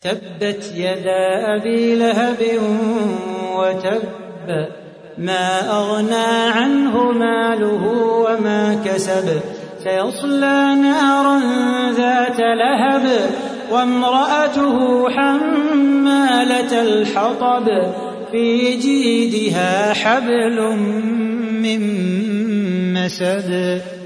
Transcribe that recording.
تبت يدا أبي لهب وتب ما أغنى عنه ماله وما كسب سيصلى نارا ذات لهب وامرأته حمالة الحطب في جيدها حبل من مسد